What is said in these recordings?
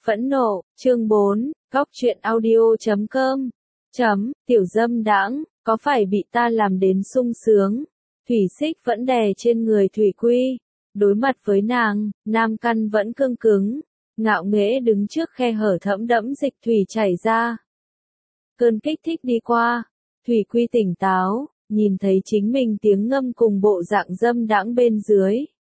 Phẫn nộ, chương 4, Góc truyện audio.com. Tiểu dâm đãng, có phải bị ta làm đến sung sướng? Thủy Xích vẫn đè trên người Thủy Quy. Đối mặt với nàng, nam căn vẫn cương cứng, ngạo nghễ đứng trước khe hở thẫm đẫm dịch thủy chảy ra. Cơn kích thích đi qua, Thủy Quy tỉnh táo, nhìn thấy chính mình tiếng ngâm cùng bộ dạng dâm đãng bên dưới.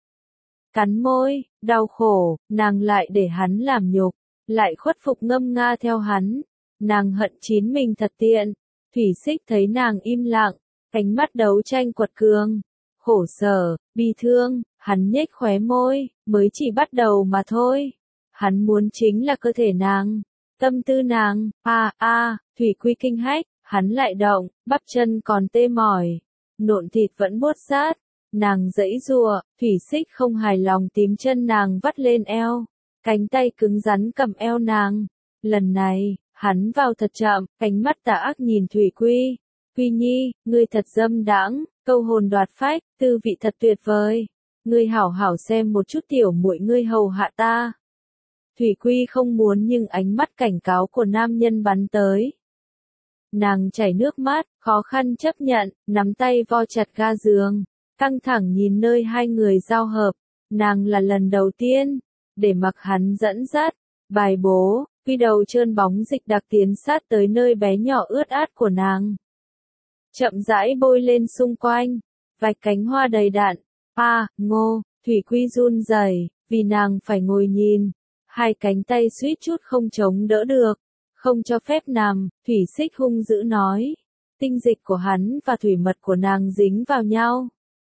Cắn môi, đau khổ, nàng lại để hắn làm nhục, lại khuất phục ngâm nga theo hắn. Nàng hận chín mình thật tiện. Thủy Xích thấy nàng im lặng, ánh mắt đấu tranh quật cường, khổ sở, bi thương, hắn nhếch khóe môi, mới chỉ bắt đầu mà thôi. Hắn muốn chính là cơ thể nàng, tâm tư nàng. Thủy Quy kinh hách, hắn lại động, bắp chân còn tê mỏi, nộn thịt vẫn buốt rát. Nàng giãy giụa, Thủy Xích không hài lòng tím chân nàng vắt lên eo, cánh tay cứng rắn cầm eo nàng. Lần này, hắn vào thật chậm, ánh mắt tà ác nhìn Thủy Quy. Quy nhi, ngươi thật dâm đãng, câu hồn đoạt phách, tư vị thật tuyệt vời. Ngươi hảo hảo xem một chút tiểu muội ngươi hầu hạ ta. Thủy Quy không muốn nhưng ánh mắt cảnh cáo của nam nhân bắn tới. Nàng chảy nước mắt, khó khăn chấp nhận, nắm tay vo chặt ga giường, căng thẳng nhìn nơi hai người giao hợp. Nàng là lần đầu tiên, để mặc hắn dẫn dắt, bài bố, Quy đầu trơn bóng dịch đặc tiến sát tới nơi bé nhỏ ướt át của nàng. Chậm rãi bôi lên xung quanh, vạch cánh hoa đầy đặn. Ngô, Thủy Quy run rẩy, vì nàng phải ngồi nhìn. Hai cánh tay suýt chút không chống đỡ được, không cho phép nằm, Thủy Xích hung dữ nói. Tinh dịch của hắn và thủy mật của nàng dính vào nhau.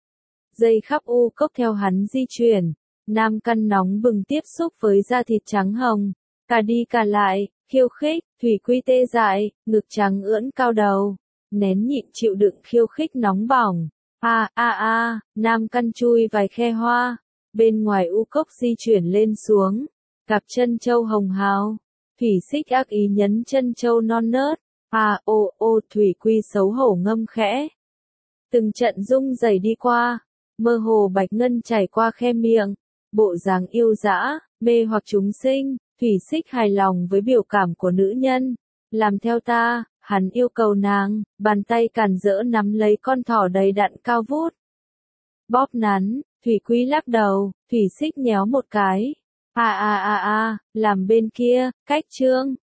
Dây khắp u cốc theo hắn di chuyển, nam căn nóng bừng tiếp xúc với da thịt trắng hồng. Cả đi cả lại, khiêu khích, Thủy Quy tê dại, ngực trắng ưỡn cao đầu, nén nhịn chịu đựng khiêu khích nóng bỏng. Nam căn chui vài khe hoa, bên ngoài u cốc di chuyển lên xuống, cặp chân châu hồng hào. Thủy Xích ác ý nhấn chân châu non nớt. Thủy Quy xấu hổ ngâm khẽ. Từng trận rung rẩy đi qua, mơ hồ bạch ngân chảy qua khe miệng, bộ dáng yêu dã, mê hoặc chúng sinh. Thủy Xích hài lòng với biểu cảm của nữ nhân. Làm theo ta, hắn yêu cầu nàng, bàn tay cản rỡ nắm lấy con thỏ đầy đặn cao vút. Bóp nắn, Thủy Quy lắc đầu, Thủy Xích nhéo một cái. Làm bên kia, cách trương,